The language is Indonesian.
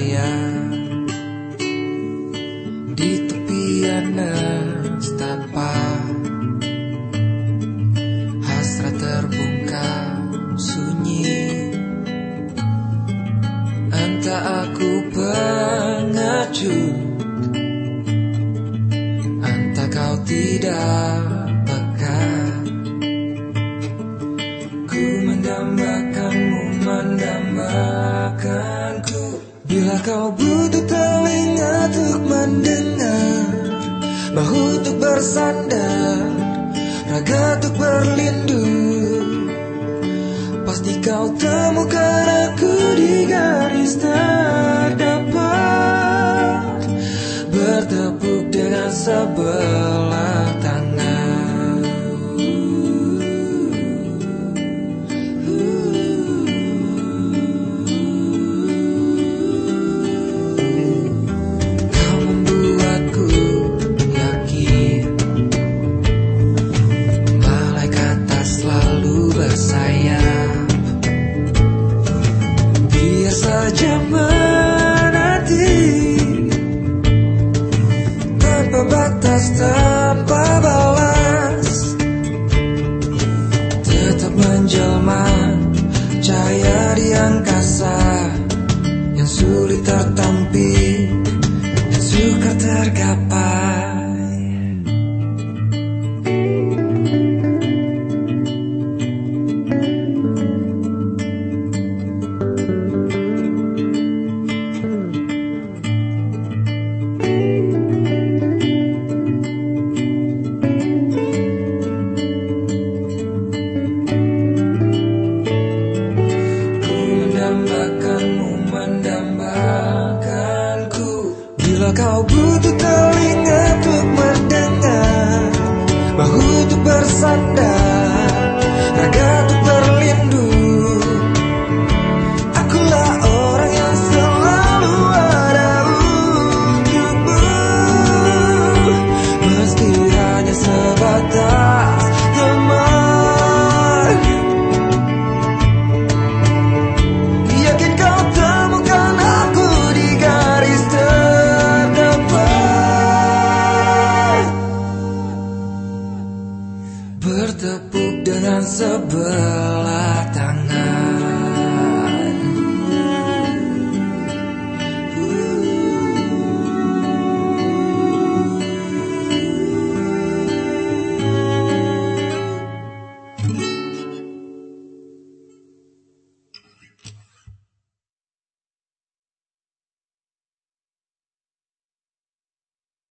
saya di tepian nestapa, hasrat terbungkam sunyi. Entah aku pengecut, entah kau tidak peka. Ku mendambakanmu, mendambakanku. Bila kau butuh telinga untuk mendengar, bahu untuk bersandar, raga untuk berlindung, pasti kau temukan aku di garis terdepan, bertepuk dengan sebelah tangan. Kau membuatku yakin malaikat tak selalu bersayap. Biar saja menanti tanpa batas, tanpa balas, tetap menjelma cahaya di angkasa yang sulit tertampi, yang sukar tergapai. Mendambakanmu, mendambakanku. Bila kau butuh telinga untuk mendengar, bahu untuk bersandar, raga untuk berlindung, akulah orang yang selalu ada untukmu. Meski hanya sebatas teman, yakin kau temukan aku di garis terdepan, bertepuk dengan sebelah tangan.